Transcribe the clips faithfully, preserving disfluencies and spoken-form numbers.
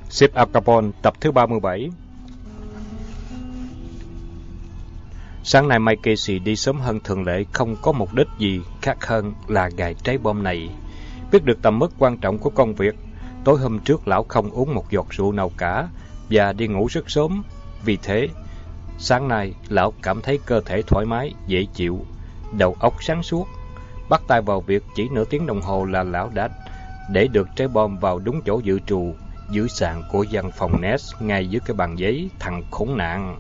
Ship Al Capone tập thứ ba mươi bảy. Sáng nay Mike Casey đi sớm hơn thường lệ, không có mục đích gì khác hơn là gài trái bom này. Biết được tầm mức quan trọng của công việc, tối hôm trước lão không uống một giọt rượu nào cả và đi ngủ rất sớm. Vì thế, sáng nay lão cảm thấy cơ thể thoải mái, dễ chịu, đầu óc sáng suốt. Bắt tay vào việc, chỉ nửa tiếng đồng hồ là lão đã để được trái bom vào đúng chỗ dự trù, dưới sàn của văn phòng Ness, ngay dưới cái bàn giấy. Thằng khốn nạn.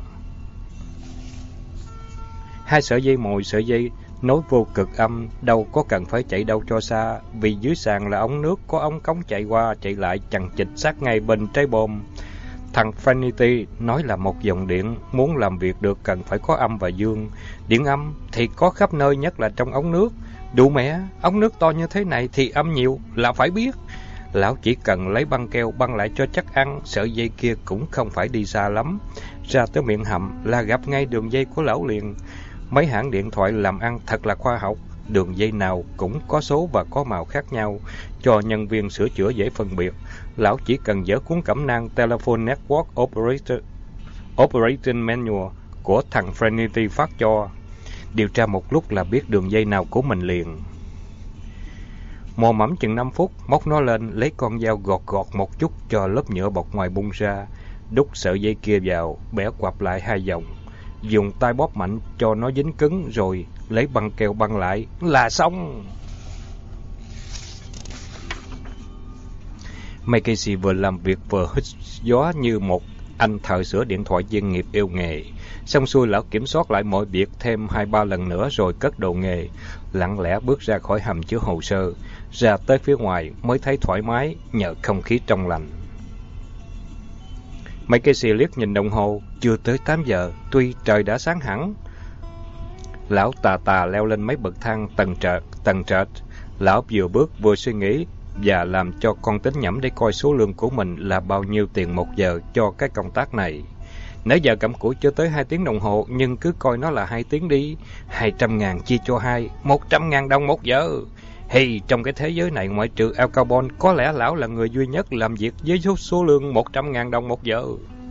Hai sợi dây mồi, sợi dây nối vô cực âm, đâu có cần phải chạy đâu cho xa, vì dưới sàn là ống nước, có ống cống chạy qua chạy lại chằng chịt sát ngay bên trái bom. Thằng Trinity nói là một dòng điện, muốn làm việc được cần phải có âm và dương. Điện âm thì có khắp nơi, nhất là trong ống nước. Đủ mẹ, ống nước to như thế này thì âm nhiều là phải biết. Lão chỉ cần lấy băng keo băng lại cho chắc ăn, sợi dây kia cũng không phải đi xa lắm. Ra tới miệng hầm là gặp ngay đường dây của lão liền. Mấy hãng điện thoại làm ăn thật là khoa học, đường dây nào cũng có số và có màu khác nhau, cho nhân viên sửa chữa dễ phân biệt. Lão chỉ cần dở cuốn cẩm nang Telephone Network Operator, Operating Manual của thằng Trinity phát cho, điều tra một lúc là biết đường dây nào của mình liền. Mò mẫm chừng năm phút, móc nó lên, lấy con dao gọt gọt một chút cho lớp nhựa bọc ngoài bung ra, đút sợi dây kia vào, bẻ quặp lại hai vòng, dùng tay bóp mạnh cho nó dính cứng, rồi lấy băng keo băng lại là xong. Mike Casey vừa làm việc vừa hít gió như một anh thợ sửa điện thoại chuyên nghiệp yêu nghề. Xong xuôi, lão kiểm soát lại mọi việc thêm hai ba lần nữa rồi cất đồ nghề, lặng lẽ bước ra khỏi hầm chứa hồ sơ, ra tới phía ngoài mới thấy thoải mái nhờ không khí trong lành. Mike Casey liếc nhìn đồng hồ, chưa tới tám giờ, tuy trời đã sáng hẳn. Lão tà tà leo lên mấy bậc thang tầng trệt, tầng trệt. Lão vừa bước vừa suy nghĩ và làm cho con tính nhẩm để coi số lương của mình là bao nhiêu tiền một giờ cho cái công tác này. Nãy giờ cặm cụi chưa tới hai tiếng đồng hồ, nhưng cứ coi nó là hai tiếng đi. Hai trăm ngàn chia cho hai, một trăm ngàn đồng một giờ. Hey, trong cái thế giới này ngoại trừ Al Capone, có lẽ lão là người duy nhất làm việc với số, số lương một trăm ngàn đồng một giờ.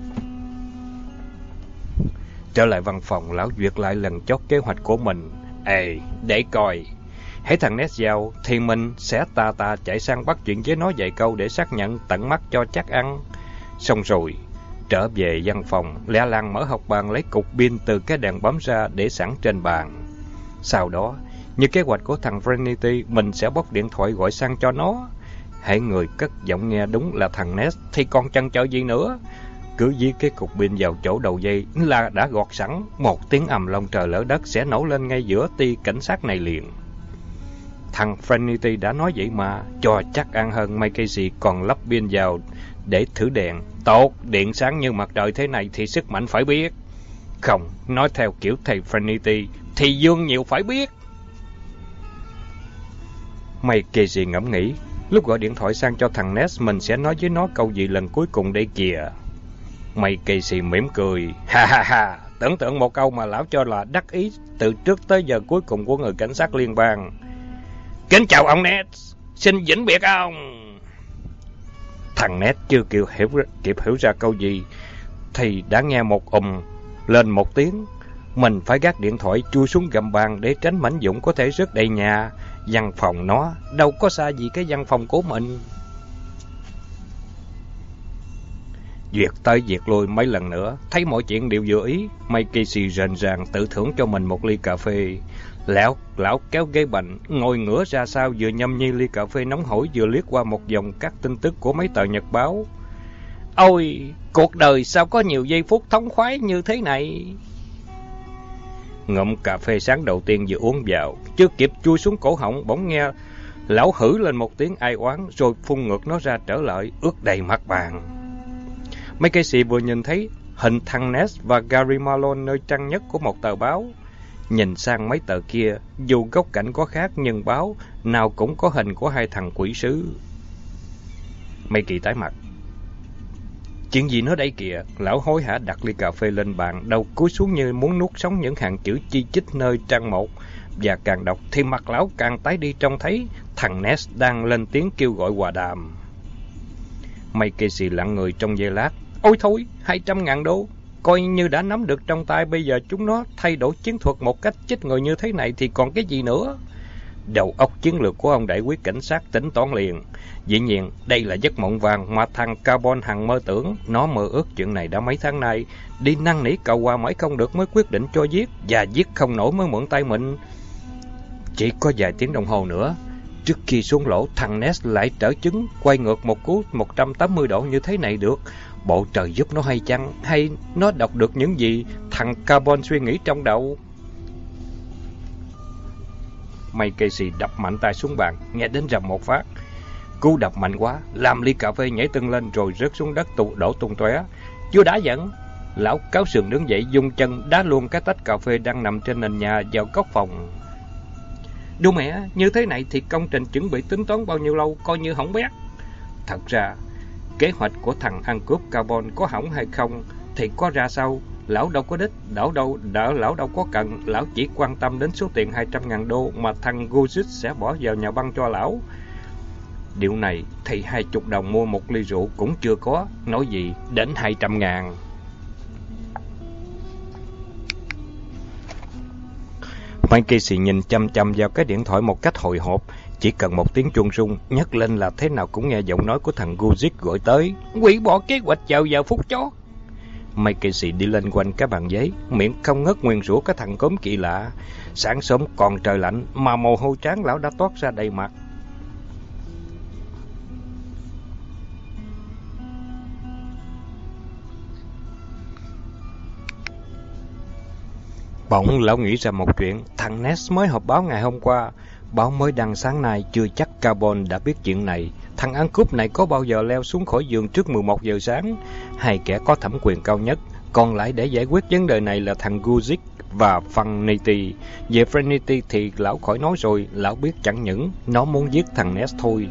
Trở lại văn phòng, lão duyệt lại lần chót kế hoạch của mình. Ê, để coi. Hãy thằng Ness giao thì mình sẽ tà tà chạy sang bắt chuyện với nó vài câu để xác nhận tận mắt cho chắc ăn. Xong rồi, trở về văn phòng, lẹ làng mở học bàn lấy cục pin từ cái đèn bấm ra để sẵn trên bàn. Sau đó, như kế hoạch của thằng Trinity, mình sẽ bóc điện thoại gọi sang cho nó. Hãy người cất giọng nghe đúng là thằng Ness thì còn chần chờ gì nữa. Cứ dí cái cục pin vào chỗ đầu dây là đã gọt sẵn, một tiếng ầm long trời lỡ đất sẽ nổ lên ngay giữa ty cảnh sát này liền. Thằng Trinity đã nói vậy mà, cho chắc ăn hơn, Mike Casey còn lắp pin vào để thử đèn. Tốt, điện sáng như mặt trời thế này thì sức mạnh phải biết. Không, nói theo kiểu thầy Trinity thì dương nhiều phải biết. Mike Casey ngẫm nghĩ, lúc gọi điện thoại sang cho thằng Ness, mình sẽ nói với nó câu gì lần cuối cùng đây kìa. Mike Casey mỉm cười, ha ha ha, tưởng tượng một câu mà lão cho là đắc ý từ trước tới giờ cuối cùng của người cảnh sát liên bang. Kính chào ông Ness, xin vĩnh biệt ông. Thằng Ness chưa kịp hiểu, kịp hiểu ra câu gì thì đã nghe một ùm lên một tiếng. Mình phải gác điện thoại chui xuống gầm bàn để tránh mảnh vụn có thể rớt đầy nhà. Văn phòng nó đâu có xa gì cái văn phòng của mình. Duyệt tới duyệt lui mấy lần nữa, thấy mọi chuyện đều vừa ý, Mike Casey rền ràng tự thưởng cho mình một ly cà phê. Lão, lão kéo ghế bành, ngồi ngửa ra sau, vừa nhâm nhi ly cà phê nóng hổi, vừa liếc qua một dòng các tin tức của mấy tờ nhật báo. Ôi, cuộc đời sao có nhiều giây phút thống khoái như thế này. Ngụm cà phê sáng đầu tiên vừa uống vào, chưa kịp chui xuống cổ họng, bỗng nghe lão hử lên một tiếng ai oán, rồi phun ngược nó ra trở lại, ướt đầy mặt bàn. Mấy cái sĩ vừa nhìn thấy hình thằng Ness và Gary Malone nơi trang nhất của một tờ báo. Nhìn sang mấy tờ kia, dù góc cạnh có khác nhưng báo nào cũng có hình của hai thằng quỷ sứ. Mấy kỳ tái mặt. Chuyện gì nữa đây kìa? Lão hối hả đặt ly cà phê lên bàn, đầu cúi xuống như muốn nuốt sống những hàng chữ chi chít nơi trang một. Và càng đọc thì mặt lão càng tái đi, trông thấy thằng Ness đang lên tiếng kêu gọi hòa đàm. Mike Casey lặng người trong giây lát. Ôi thôi, hai trăm ngàn đô. Coi như đã nắm được trong tay, bây giờ chúng nó thay đổi chiến thuật một cách chết người như thế này thì còn cái gì nữa. Đầu óc chiến lược của ông đại quý cảnh sát tính toán liền. Dĩ nhiên, đây là giấc mộng vàng mà thằng Carbon hằng mơ tưởng. Nó mơ ước chuyện này đã mấy tháng nay. Đi năn nỉ cầu qua mãi không được mới quyết định cho giết. Và giết không nổi mới mượn tay mình. Chỉ có vài tiếng đồng hồ nữa. Trước khi xuống lỗ, thằng Ness lại trở chứng quay ngược một cú một trăm tám mươi độ như thế này được. Bộ trời giúp nó hay chăng? Hay nó đọc được những gì thằng Carbon suy nghĩ trong đầu? Mike Casey đập mạnh tay xuống bàn, nghe đến rầm một phát. Cú đập mạnh quá, làm ly cà phê nhảy tưng lên rồi rớt xuống đất tụ đổ tung tóe. Chưa đã giận, lão cáo sườn đứng dậy dùng chân đá luôn cái tách cà phê đang nằm trên nền nhà vào góc phòng. Đu mẹ, như thế này thì công trình chuẩn bị tính toán bao nhiêu lâu coi như hỏng bét. Thật ra, kế hoạch của thằng ăn cướp Carbon có hỏng hay không thì có ra sao? Lão đâu có đích, lão đâu, đỡ lão đâu có cần, lão chỉ quan tâm đến số tiền hai trăm ngàn đô mà thằng Guzik sẽ bỏ vào nhà băng cho lão. Điều này thì hai chục đồng mua một ly rượu cũng chưa có, nói gì đến hai trăm ngàn. Mike Casey nhìn chăm chăm vào cái điện thoại một cách hồi hộp. Chỉ cần một tiếng chuông rung, nhấc lên là thế nào cũng nghe giọng nói của thằng Guzik gọi tới. Hủy bỏ kế hoạch vào giờ phút chót. Mike Casey đi lên quanh cái bàn giấy, miệng không ngớt nguyền rủa cái thằng cốm kỳ lạ. Sáng sớm còn trời lạnh mà mồ hôi trán lão đã toát ra đầy mặt. Bỗng lão nghĩ ra một chuyện. Thằng Ness mới họp báo ngày hôm qua. Báo mới đăng sáng nay, chưa chắc Carbon đã biết chuyện này. Thằng ăn cướp này có bao giờ leo xuống khỏi giường trước mười một giờ sáng? Hai kẻ có thẩm quyền cao nhất còn lại để giải quyết vấn đề này là thằng Guzik và Fanity. Về Fanity thì lão khỏi nói rồi. Lão biết chẳng những nó muốn giết thằng Ness thôi,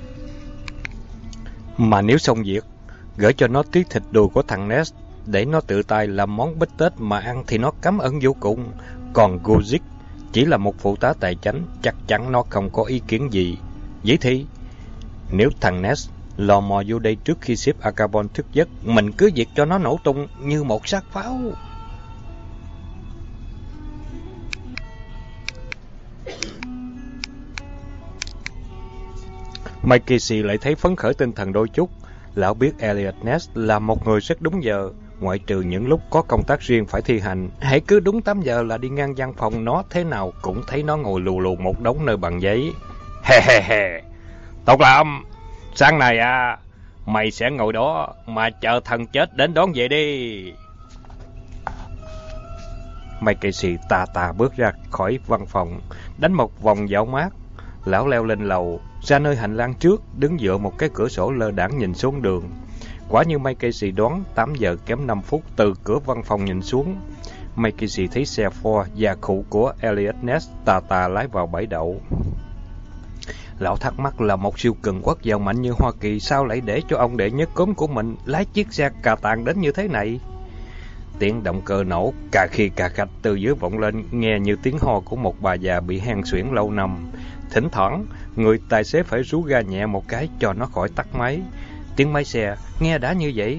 mà nếu xong việc, gửi cho nó tí thịt đùi của thằng Ness để nó tự tay làm món bít tết mà ăn thì nó cám ơn vô cùng. Còn Guzik chỉ là một phụ tá tài chánh, chắc chắn nó không có ý kiến gì. Vậy thì, nếu thằng Ness lò mò vô đây trước khi sếp Carbon thức giấc, mình cứ việc cho nó nổ tung như một xác pháo. Mike Casey lại thấy phấn khởi tinh thần đôi chút. Lão biết Elliot Ness là một người rất đúng giờ, ngoại trừ những lúc có công tác riêng phải thi hành. Hãy cứ đúng tám giờ là đi ngang văn phòng nó, thế nào cũng thấy nó ngồi lù lù một đống nơi bằng giấy. He he he, tốt lắm. Sáng nay à, mày sẽ ngồi đó mà chờ thần chết đến đón về đi. Mike Casey tà tà bước ra khỏi văn phòng, đánh một vòng dạo mát. Lão leo lên lầu, ra nơi hành lang trước, đứng dựa một cái cửa sổ lơ đãng nhìn xuống đường. Quả như Mike Casey đoán, tám giờ kém năm phút từ cửa văn phòng nhìn xuống, Mike Casey thấy xe Ford và cụ của Elliot Ness tà tà lái vào bãi đậu. Lão thắc mắc là một siêu cường quốc giàu mạnh như Hoa Kỳ sao lại để cho ông đệ nhất cốm của mình lái chiếc xe cà tàng đến như thế này. Tiếng động cơ nổ cà khi cà khạch từ dưới vọng lên, nghe như tiếng ho của một bà già bị hen suyễn lâu năm. Thỉnh thoảng, người tài xế phải rú ga nhẹ một cái cho nó khỏi tắt máy. Tiếng máy xe nghe đã như vậy.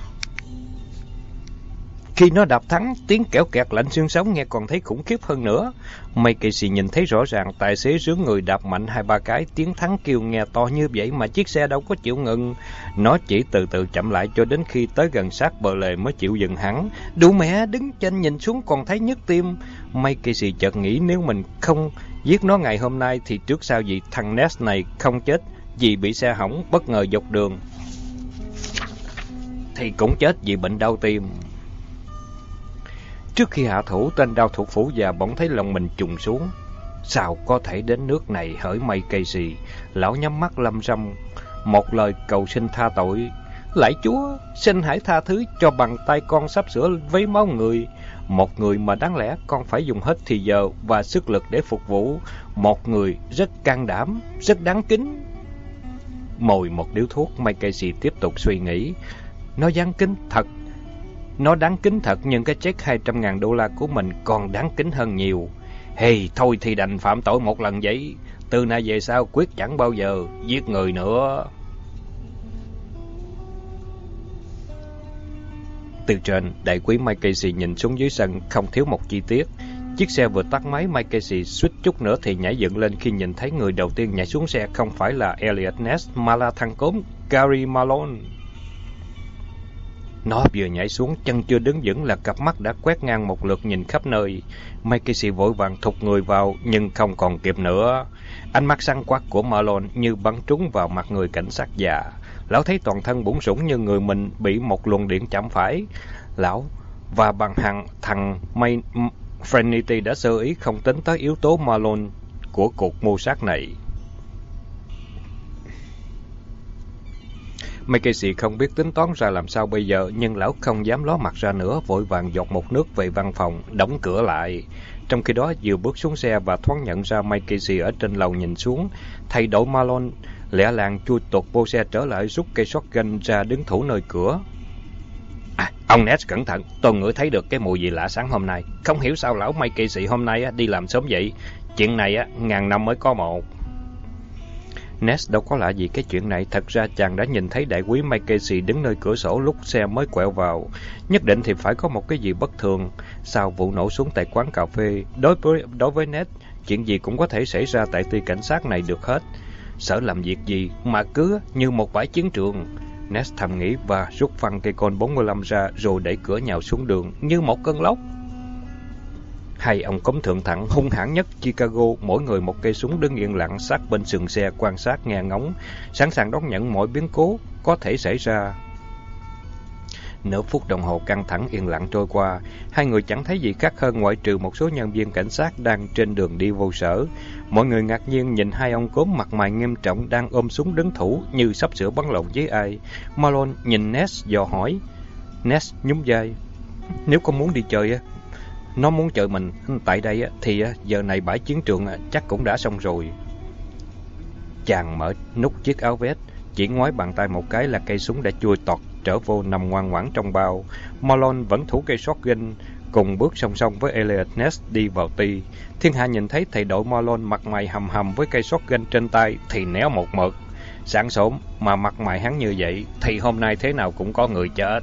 Khi nó đạp thắng, tiếng kẽo kẹt lạnh xương sống nghe còn thấy khủng khiếp hơn nữa. Mike Casey nhìn thấy rõ ràng tài xế rướn người đạp mạnh hai ba cái, tiếng thắng kêu nghe to như vậy mà chiếc xe đâu có chịu ngừng. Nó chỉ từ từ chậm lại cho đến khi tới gần sát bờ lề mới chịu dừng hẳn. Đủ mẹ, đứng trên nhìn xuống còn thấy nhức tim. Mike Casey chợt nghĩ nếu mình không giết nó ngày hôm nay thì trước sau gì thằng Ness này không chết vì bị xe hỏng bất ngờ dọc đường, thì cũng chết vì bệnh đau tim. Trước khi hạ thủ, tên đao thủ phủ già bỗng thấy lòng mình trùng xuống. Sao có thể đến nước này hỡi Mike Casey? Lão nhắm mắt lâm râm một lời cầu xin tha tội. Lạy Chúa, xin hãy tha thứ cho bằng tay con sắp sửa vấy máu người. Một người mà đáng lẽ con phải dùng hết thì giờ và sức lực để phục vụ. Một người rất can đảm, rất đáng kính. Mồi một điếu thuốc, Mike Casey tiếp tục suy nghĩ. Nó đáng kính thật. Nó đáng kính thật, nhưng cái check hai trăm ngàn đô la của mình còn đáng kính hơn nhiều. Hey, thôi thì đành phạm tội một lần vậy. Từ nay về sau quyết chẳng bao giờ giết người nữa. Từ trên, đại quý Mike Casey nhìn xuống dưới sân không thiếu một chi tiết. Chiếc xe vừa tắt máy, Mike Casey suýt chút nữa thì nhảy dựng lên khi nhìn thấy người đầu tiên nhảy xuống xe không phải là Eliot Ness mà là thằng cốm Gary Malone. Nó vừa nhảy xuống, chân chưa đứng vững là cặp mắt đã quét ngang một lượt nhìn khắp nơi. Mike Casey vội vàng thụt người vào nhưng không còn kịp nữa. Ánh mắt sáng quắc của Malone như bắn trúng vào mặt người cảnh sát già. Lão thấy toàn thân bủn rủn như người mình bị một luồng điện chạm phải. Lão và bằng hằng thằng May Frenity đã sơ ý không tính tới yếu tố Malone của cuộc mưu sát này. Mike Casey không biết tính toán ra làm sao bây giờ, nhưng lão không dám ló mặt ra nữa, vội vàng giọt một nước về văn phòng, đóng cửa lại. Trong khi đó, vừa bước xuống xe và thoáng nhận ra Mike Casey ở trên lầu nhìn xuống, thầy đội Malone lẹ làng chui tuột vô xe trở lại, rút cây shotgun ra đứng thủ nơi cửa. À, ông Ness cẩn thận, tôi ngửi thấy được cái mùi gì lạ sáng hôm nay. Không hiểu sao lão Mike Casey hôm nay á, đi làm sớm vậy. Chuyện này á, ngàn năm mới có một. Ness đâu có lạ gì cái chuyện này. Thật ra chàng đã nhìn thấy đại quý Mike Casey đứng nơi cửa sổ lúc xe mới quẹo vào. Nhất định thì phải có một cái gì bất thường. Sau vụ nổ súng tại quán cà phê, đối với đối với Ness, chuyện gì cũng có thể xảy ra tại ty cảnh sát này được hết. Sở làm việc gì mà cứ như một bãi chiến trường. Ness thầm nghĩ và rút phăng cây côn bốn mươi lăm ra rồi đẩy cửa nhào xuống đường như một cơn lốc. Hai ông cấm thượng thẳng hung hãn nhất Chicago, mỗi người một cây súng đứng yên lặng sát bên sườn xe quan sát nghe ngóng, sẵn sàng đón nhận mọi biến cố có thể xảy ra. Nửa phút đồng hồ căng thẳng yên lặng trôi qua, hai người chẳng thấy gì khác hơn ngoại trừ một số nhân viên cảnh sát đang trên đường đi vô sở. Mọi người ngạc nhiên nhìn hai ông cốm mặt mày nghiêm trọng đang ôm súng đứng thủ như sắp sửa bắn lộn với ai. Malone nhìn Ness dò hỏi. Ness nhún vai. Nếu con muốn đi chơi á, nó muốn chờ mình tại đây á, thì giờ này bãi chiến trường chắc cũng đã xong rồi. Chàng mở nút chiếc áo vest, chỉ ngoái bàn tay một cái là cây súng đã chui tọt trở vô nằm ngoan ngoãn trong bao. Malone vẫn thủ cây shotgun, cùng bước song song với Eliot Ness đi vào ty. Thiên hạ nhìn thấy thầy đội Malone mặt mày hầm hầm với cây shotgun trên tay thì néo một mực. Sáng sớm mà mặt mày hắn như vậy thì hôm nay thế nào cũng có người chết.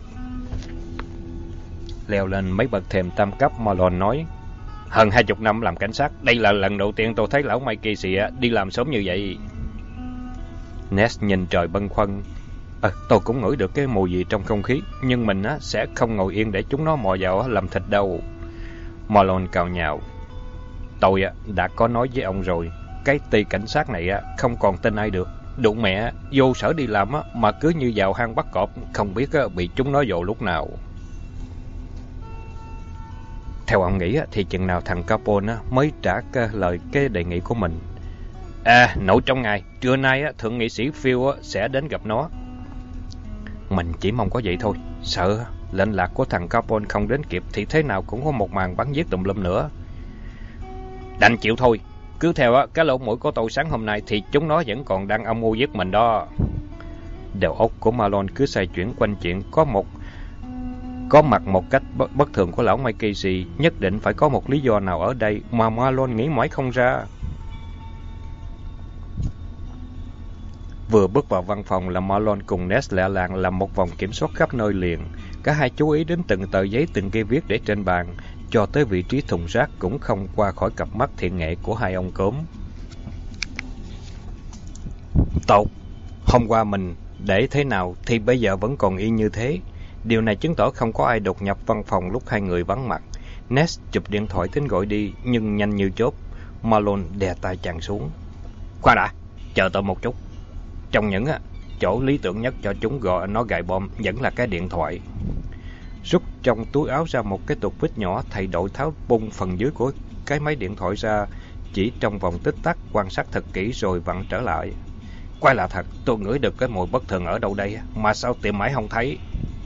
Leo lên mấy bậc thềm tam cấp, Malone nói: Hơn hai chục năm làm cảnh sát, đây là lần đầu tiên tôi thấy lão Mike Casey đi làm sớm như vậy. Ness nhìn trời bâng khuâng. À, tôi cũng ngửi được cái mùi gì trong không khí, nhưng mình á, sẽ không ngồi yên để chúng nó mò vào làm thịt đâu. Malone cào nhào. Tôi á, đã có nói với ông rồi, cái ty cảnh sát này á, không còn tin ai được. Đụng mẹ, vô sở đi làm á, mà cứ như vào hang bắt cọp, không biết á, bị chúng nó dồ lúc nào. Theo ông nghĩ á, thì chừng nào thằng Capone á, mới trả cái lời cái đề nghị của mình? À, nội trong ngày, trưa nay á, thượng nghị sĩ Phil á, sẽ đến gặp nó. Mình chỉ mong có vậy thôi. Sợ lệnh lạc của thằng Capone không đến kịp thì thế nào cũng có một màn bắn giết tùm lum nữa. Đành chịu thôi. Cứ theo á, cái lỗ mũi của tôi sáng hôm nay thì chúng nó vẫn còn đang âm mưu giết mình đó. Đầu óc của Malone cứ xoay chuyển quanh chuyện có một Có mặt một cách bất, bất thường của lão Mike Casey. Nhất định phải có một lý do nào ở đây mà Malone nghĩ mãi không ra. Vừa bước vào văn phòng là Malone cùng Ness lẹ làng làm một vòng kiểm soát khắp nơi liền. Cả hai chú ý đến từng tờ giấy từng cây viết để trên bàn, cho tới vị trí thùng rác cũng không qua khỏi cặp mắt thiện nghệ của hai ông cốm. Tốt, hôm qua mình để thế nào thì bây giờ vẫn còn y như thế. Điều này chứng tỏ không có ai đột nhập văn phòng lúc hai người vắng mặt. Ness chụp điện thoại tính gọi đi, nhưng nhanh như chớp. Malone đè tay chàng xuống. Khoan đã, chờ tôi một chút. Trong những á, chỗ lý tưởng nhất cho chúng gọi nó gài bom vẫn là cái điện thoại. Rút trong túi áo ra một cái tục vít nhỏ, thầy đội tháo bung phần dưới của cái máy điện thoại ra, chỉ trong vòng tích tắc quan sát thật kỹ rồi vặn trở lại. Quay lạ thật, tôi ngửi được cái mùi bất thường ở đâu đây mà sao tìm mãi không thấy.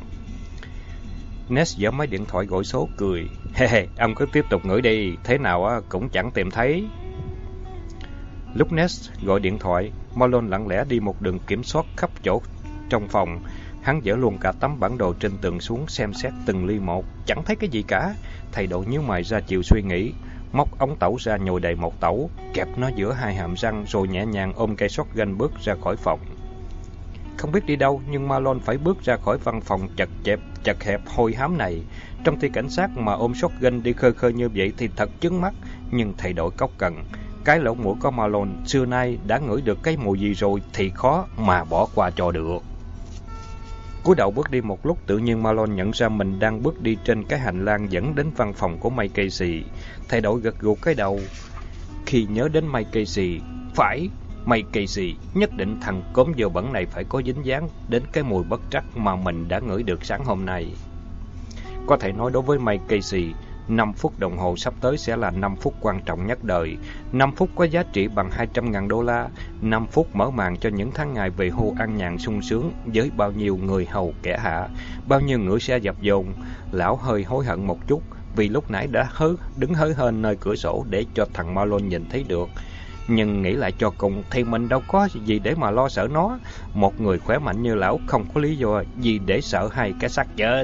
Ness giở máy điện thoại gọi số cười. He he, ông cứ tiếp tục ngửi đi, thế nào á cũng chẳng tìm thấy. Lúc Ness gọi điện thoại, Malone lặng lẽ đi một đường kiểm soát khắp chỗ trong phòng. Hắn dỡ luôn cả tấm bản đồ trên tường xuống xem xét từng ly một, chẳng thấy cái gì cả. Thầy độ nhíu mày ra chiều suy nghĩ, móc ống tẩu ra nhồi đầy một tẩu, kẹp nó giữa hai hàm răng rồi nhẹ nhàng ôm cây shotgun bước ra khỏi phòng. Không biết đi đâu, nhưng Malone phải bước ra khỏi văn phòng chật chẹp chật hẹp hôi hám này. Trong ty cảnh sát mà ôm shotgun đi khơi khơi như vậy thì thật chướng mắt, nhưng thay đổi cốc cần. Cái lỗ mũi của Malone xưa nay đã ngửi được cái mùi gì rồi thì khó mà bỏ qua cho được. Cúi đầu bước đi một lúc, tự nhiên Malone nhận ra mình đang bước đi trên cái hành lang dẫn đến văn phòng của Mike Casey. Thay đổi gật gù cái đầu khi nhớ đến Mike Casey. Phải, Mike Casey, nhất định thằng cốm dơ bẩn này phải có dính dáng đến cái mùi bất trắc mà mình đã ngửi được sáng hôm nay. Có thể nói đối với Mike Casey, năm phút đồng hồ sắp tới sẽ là năm phút quan trọng nhất đời. năm phút có giá trị bằng hai trăm ngàn đô la. năm phút mở màn cho những tháng ngày về hưu an nhàn sung sướng với bao nhiêu người hầu kẻ hạ, bao nhiêu ngựa xe dập dồn. Lão hơi hối hận một chút vì lúc nãy đã hớ, đứng hớ hên nơi cửa sổ để cho thằng Malone nhìn thấy được. Nhưng nghĩ lại cho cùng thì mình đâu có gì để mà lo sợ nó. Một người khỏe mạnh như lão không có lý do gì để sợ hai cái xác chết.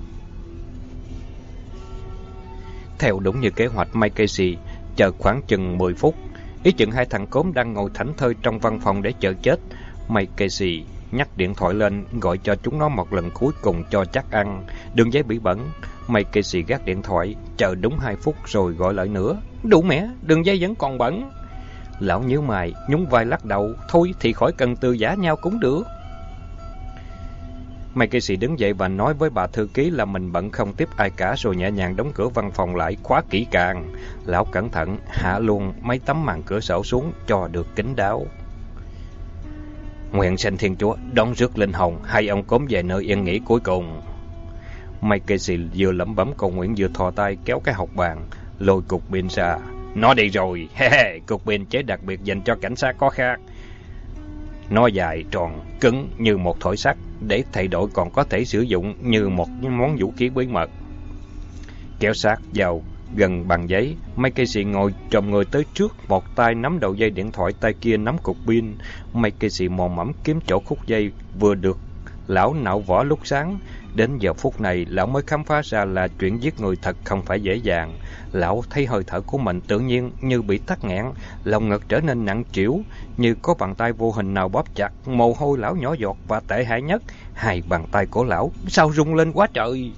Theo đúng như kế hoạch, Mike Casey chờ khoảng chừng mười phút. Ý chừng hai thằng cốm đang ngồi thảnh thơi trong văn phòng để chờ chết. Mike Casey nhắc điện thoại lên gọi cho chúng nó một lần cuối cùng cho chắc ăn. Đường dây bị bẩn. Mike Casey gác điện thoại, chờ đúng hai phút rồi gọi lại nữa. Đủ mẹ, đường dây vẫn còn bẩn. Lão nhíu mày, nhún vai lắc đầu. Thôi thì khỏi cần từ giả nhau cũng được. Mike Casey đứng dậy và nói với bà thư ký là mình bận không tiếp ai cả, rồi nhẹ nhàng đóng cửa văn phòng lại, khóa kỹ càng. Lão cẩn thận hạ luôn mấy tấm màn cửa sổ xuống cho được kín đáo. Nguyện xin Thiên Chúa đón rước linh hồn hai ông cốm về nơi yên nghỉ cuối cùng. Mike Casey vừa lẩm bẩm cầu nguyện vừa thò tay kéo cái hộc bàn, lôi cục pin ra. Nó đi rồi, he he, cục pin chế đặc biệt dành cho cảnh sát có khác. Nó dài, tròn, cứng như một thỏi sắt, để thay đổi còn có thể sử dụng như một món vũ khí bí mật. Kéo sát vào gần bằng giấy, Mike Casey ngồi chồm người tới trước, một tay nắm đầu dây điện thoại, tay kia nắm cục pin. Mike Casey mò mẫm kiếm chỗ khúc dây vừa được lão nạo võ lúc sáng. Đến giờ phút này, lão mới khám phá ra là chuyện giết người thật không phải dễ dàng. Lão thấy hơi thở của mình tự nhiên như bị tắc nghẽn, lòng ngực trở nên nặng trĩu, như có bàn tay vô hình nào bóp chặt, mồ hôi lão nhỏ giọt và tệ hại nhất, hai bàn tay của lão sao rung lên quá trời.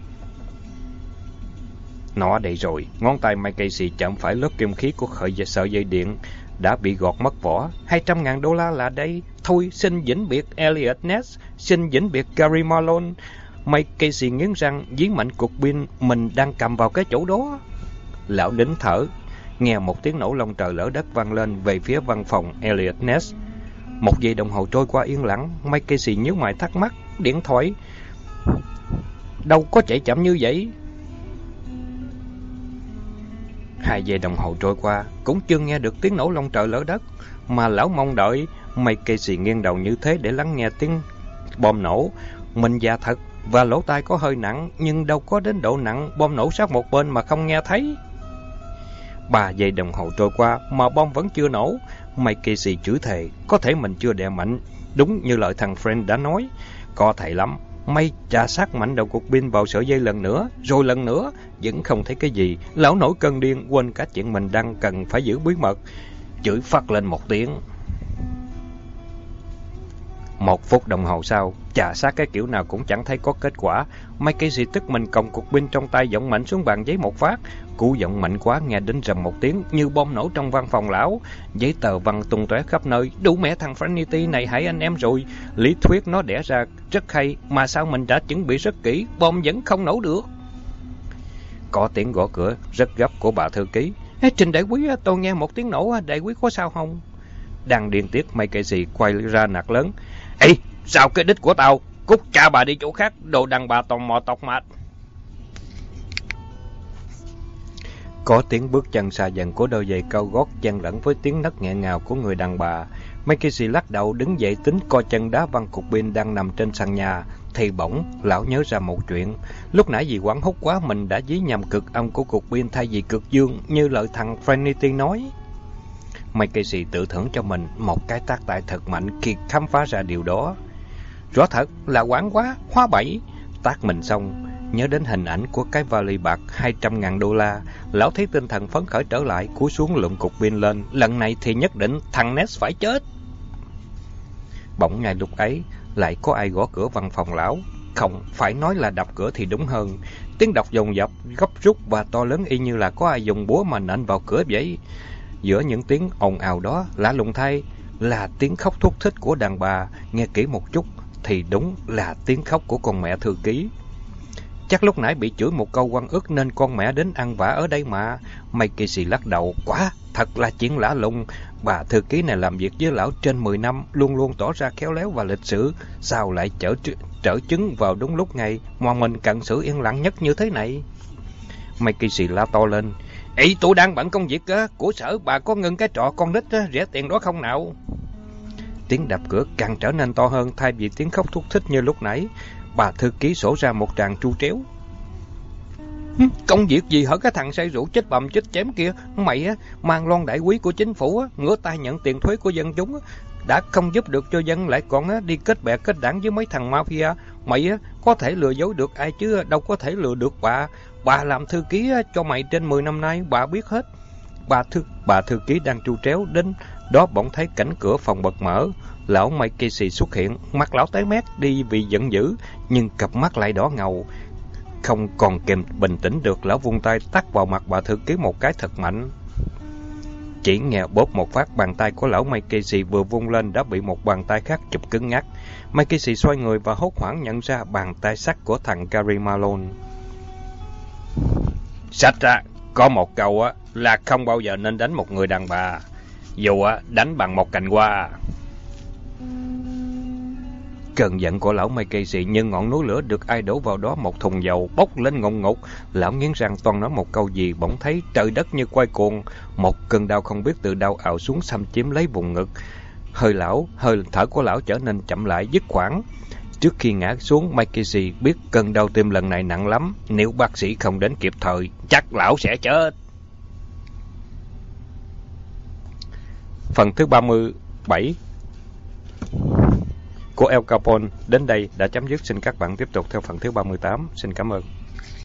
Nó đây rồi, ngón tay Mike Casey chạm phải lớp kim khí của khởi sợi dây điện đã bị gọt mất vỏ. Hai trăm ngàn đô la là đây. Thôi, xin vĩnh biệt Elliot Ness, xin vĩnh biệt Gary Malone. Mike Casey nghiến răng, dí mạnh cục pin mình đang cầm vào cái chỗ đó. Lão nín thở, nghe một tiếng nổ long trời lỡ đất vang lên về phía văn phòng Elliot Ness. Một giây đồng hồ trôi qua yên lặng, Mike Casey nhíu mày thắc mắc, điện thoại đâu có chạy chậm như vậy. Hai giây đồng hồ trôi qua, cũng chưa nghe được tiếng nổ long trời lỡ đất mà lão mong đợi. Mike Casey nghiêng đầu như thế để lắng nghe tiếng bom nổ. Mình già thật và lỗ tai có hơi nặng, nhưng đâu có đến độ nặng bom nổ sát một bên mà không nghe thấy. Ba giây đồng hồ trôi qua mà bom vẫn chưa nổ. Mike Casey chửi thề, có thể mình chưa đè mạnh, đúng như lời thằng Friend đã nói. Có thể lắm. May chà sát mạnh đầu cục pin vào sợi dây lần nữa, rồi lần nữa, vẫn không thấy cái gì. Lão nổi cơn điên, quên cả chuyện mình đang cần phải giữ bí mật, chửi phát lên một tiếng. Một phút đồng hồ sau, chà sát cái kiểu nào cũng chẳng thấy có kết quả. Mike Casey tức mình còng cục pin trong tay, giọng mạnh xuống bàn giấy một phát. Cú giọng mạnh quá nghe đến rầm một tiếng như bom nổ trong văn phòng lão. Giấy tờ văng tung tóe khắp nơi. Đủ mẹ thằng Franity này hại anh em rồi. Lý thuyết nó đẻ ra rất hay, mà sao mình đã chuẩn bị rất kỹ, bom vẫn không nổ được. Có tiếng gõ cửa rất gấp của bà thư ký. Ê, Trình đại quý, tôi nghe một tiếng nổ, đại quý có sao không? Đang điên tiết, Mike Casey quay ra nạt lớn. Ê, sao cái đích của tao? Cút cha bà đi chỗ khác, đồ đàn bà tò mò tọc mạch. Có tiếng bước chân xa dần của đôi giày cao gót chen lẫn với tiếng nấc nghẹn ngào của người đàn bà. Mike Casey lắc đầu đứng dậy tính co chân đá văng cục pin đang nằm trên sàn nhà, thì bỗng lão nhớ ra một chuyện. Lúc nãy vì quảng hút quá mình đã dí nhầm cực âm của cục pin thay vì cực dương như lời thằng Franity nói. Mike Casey tự thưởng cho mình một cái tát tại thật mạnh khi khám phá ra điều đó. Rõ thật là quảng quá, hóa bẫy. Tát mình xong, nhớ đến hình ảnh của cái vali bạc hai trăm ngàn đô la, lão thấy tinh thần phấn khởi trở lại, cúi xuống lượm cục pin lên. Lần này thì nhất định thằng Ness phải chết. Bỗng ngay lúc ấy, lại có ai gõ cửa văn phòng lão. Không, phải nói là đập cửa thì đúng hơn. Tiếng đập dồn dập, gấp rút và to lớn y như là có ai dùng búa mà nện vào cửa vậy. Giữa những tiếng ồn ào đó, lạ lùng thay, là tiếng khóc thút thít của đàn bà. Nghe kỹ một chút thì đúng là tiếng khóc của con mẹ thư ký. Chắc lúc nãy bị chửi một câu oan ức nên con mẹ đến ăn vạ ở đây mà. Mikey lắc đầu. Quá, thật là chuyện lạ lùng. Bà thư ký này làm việc với lão trên mười năm, luôn luôn tỏ ra khéo léo và lịch sự. Sao lại trở, trở chứng vào đúng lúc ngày mà mình cần sự yên lặng nhất như thế này? Mikey la to lên. Ý, tôi đang bận công việc á, của sở, bà có ngưng cái trò con nít á, rẻ tiền đó không nào? Tiếng đập cửa càng trở nên to hơn, thay vì tiếng khóc thút thít như lúc nãy. Bà thư ký sổ ra một tràng tru tréo. Công việc gì hả cái thằng say rượu chết bầm chết chém kia? Mày á, mang loan đại quý của chính phủ á, ngửa tay nhận tiền thuế của dân chúng á, đã không giúp được cho dân lại còn á, đi kết bè kết đảng với mấy thằng mafia. Mày á, có thể lừa dối được ai chứ đâu có thể lừa được bà. Bà làm thư ký á, cho mày trên mười năm nay, bà biết hết. Bà thư, bà thư ký đang tru tréo đến đó bỗng thấy cánh cửa phòng bật mở. Lão Mikey xuất hiện, mặt lão tái mét đi vì giận dữ, nhưng cặp mắt lại đỏ ngầu. Không còn kìm bình tĩnh được, lão vung tay tát vào mặt bà thư ký một cái thật mạnh. Chỉ nghe bóp một phát, bàn tay của lão Mikey vừa vung lên đã bị một bàn tay khác chụp cứng ngắc. Mikey xoay người và hốt hoảng nhận ra bàn tay sắt của thằng Gary Malone. Sách ra, có một câu á là không bao giờ nên đánh một người đàn bà, dù á đánh bằng một cành hoa. Cơn giận của lão Mikey như ngọn núi lửa được ai đổ vào đó một thùng dầu, bốc lên ngọn ngục. Lão nghiến răng toan nói một câu gì, bỗng thấy trời đất như quay cuồng, một cơn đau không biết từ đâu ào xuống xâm chiếm lấy vùng ngực. Hơi lão, hơi thở của lão trở nên chậm lại, dứt khoát. Trước khi ngã xuống, Mikey biết cơn đau tim lần này nặng lắm, nếu bác sĩ không đến kịp thời, chắc lão sẽ chết. Phần thứ ba mươi bảy của El Capone đến đây đã chấm dứt. Xin các bạn tiếp tục theo phần thứ ba mươi tám. Xin cảm ơn.